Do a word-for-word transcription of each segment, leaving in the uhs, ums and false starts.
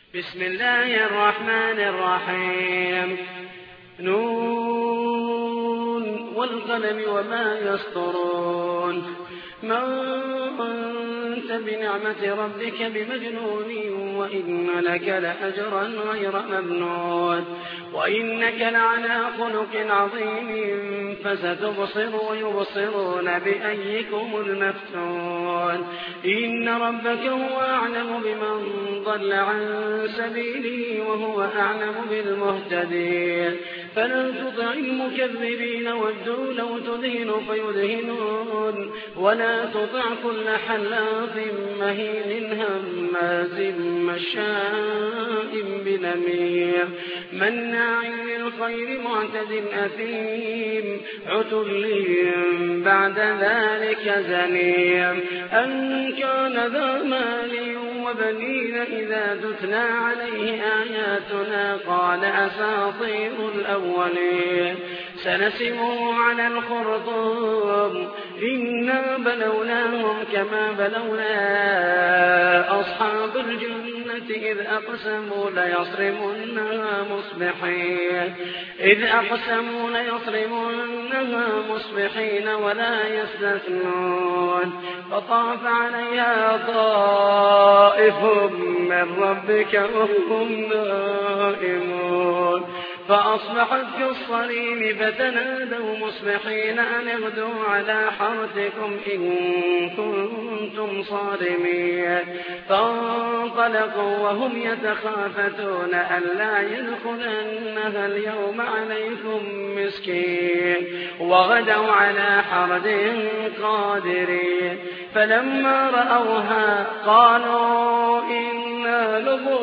بسم الله الرحمن الرحيم. نون والقلم وما يسطرون. ما أنت بنعمة ربك بمجنون وإن لك لأجرا غير ممنون وإنك لعلى خلق عظيم فستبصر ويبصرون بأيكم المفتون. إن ربك هو أعلم بمن ضل عن سبيله وهو أعلم بالمهتدين. فلا تطع المكذبين ودوا لو تدهن فيدهنون ولا تطع كل حلاف مهين هماز مشاء بنميم مناع للخير معتد أثيم عتل بعد ذلك زنيم أن كان ذا مال وبنين إذا تتلى عليه آياتنا قال أساطير الأولين. سنسمه على الخرطوم إنا بلوناهم كما بلونا أصحاب الجنة إذ أقسموا ليصرمنها مصبحين إذ أقسموا ليصرمنها مصبحين ولا يستثنون. فطاف عليها طائف من ربك وهم نائمون فأصبحت كالصريم فتنادوا مصبحين أن اغدوا على حرثكم إن كنتم صارمين. فانطلقوا وهم يتخافتون ألا يدخلنها اليوم عليكم مسكين وغدوا على حرد قادرين. فلما رأوها قالوا إنا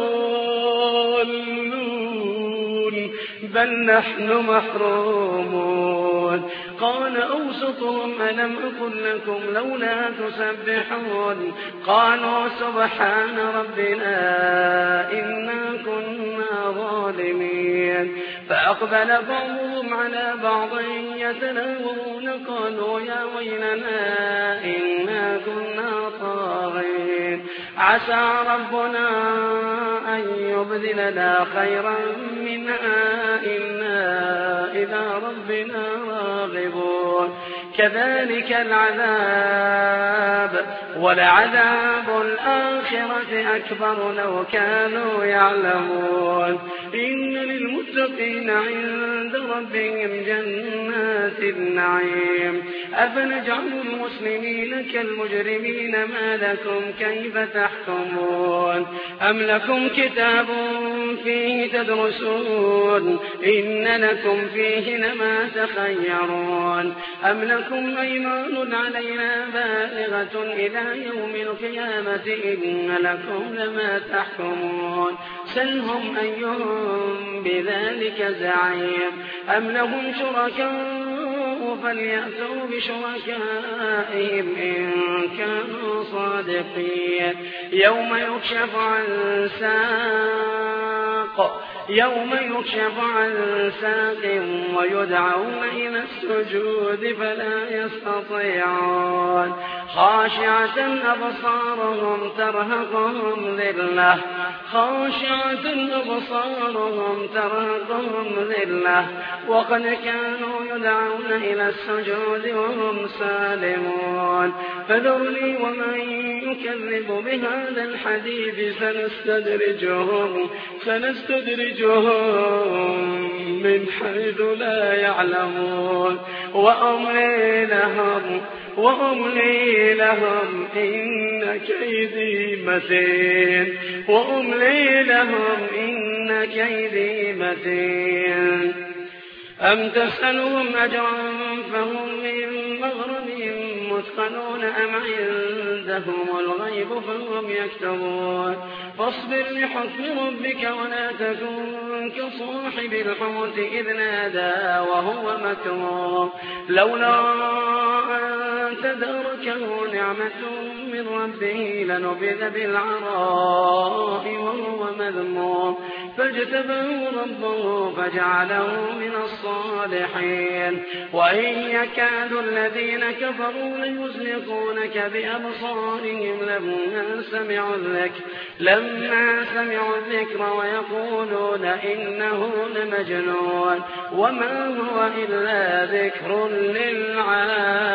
لضالون بل نحن محرومون. قال أوسطهم ألم أقل لكم لولا تسبحون قالوا سبحان ربنا إنا كنا ظالمين. فأقبل بعضهم على بعض يتلاومون قالوا يا ويلنا إنا كنا طاغين عسى ربنا أن يبدلنا خيرا منها إنا إلى ربنا راغبون. كذلك العذاب ولعذاب الآخرة أكبر لو كانوا يعلمون. إن للمتقين عند ربهم جنات النعيم. أفنجعل المسلمين كالمجرمين ما لكم كيف تحكمون أم لكم كتاب فيه تدرسون إن لكم فيه لما تخيرون أم لكم أيمان علينا بالغة إلى يوم القيامة إن لكم لما تحكمون. سلهم أيهم بذلك زعيم أم لهم شركاء فليأتوا بشركائهم إن كانوا صادقين. يوم يكشف عن ساق يوم يكشف عن ساق ويدعون إلى السجود فلا يستطيعون. خاشعة أبصارهم ترهقهم ذلة خاشعة أبصارهم ترهقهم ذلة وقد كانوا يدعون إلى السجود وهم سالمون. فذرني ومن يكذب بهذا الحديث سنستدرجهم سنستدرجهم من حيث لا يعلمون وأملي لهم وأملي لهم إن كيدي متين وأملي لهم إن كيدي متين. أم تسألهم أجرا فهم من مغرم مثقلون أم عندهم الغيب فهم يكتبون. فاصبر لحكم ربك ولا تكن كصاحب الحوت إذ نادى وهو مكروه لولا أن تداركه نعمة من ربه لنبذ بالعراء وهو مذموم فاجتبه ربه فجعله من الصالحين. وإن يكاد الذين كفروا ليزلقونك بأبصارهم لما سمعوا الذكر لما سمعوا الذكر ويقولون إنه لمجنون وما هو إلا ذكر للعالمين.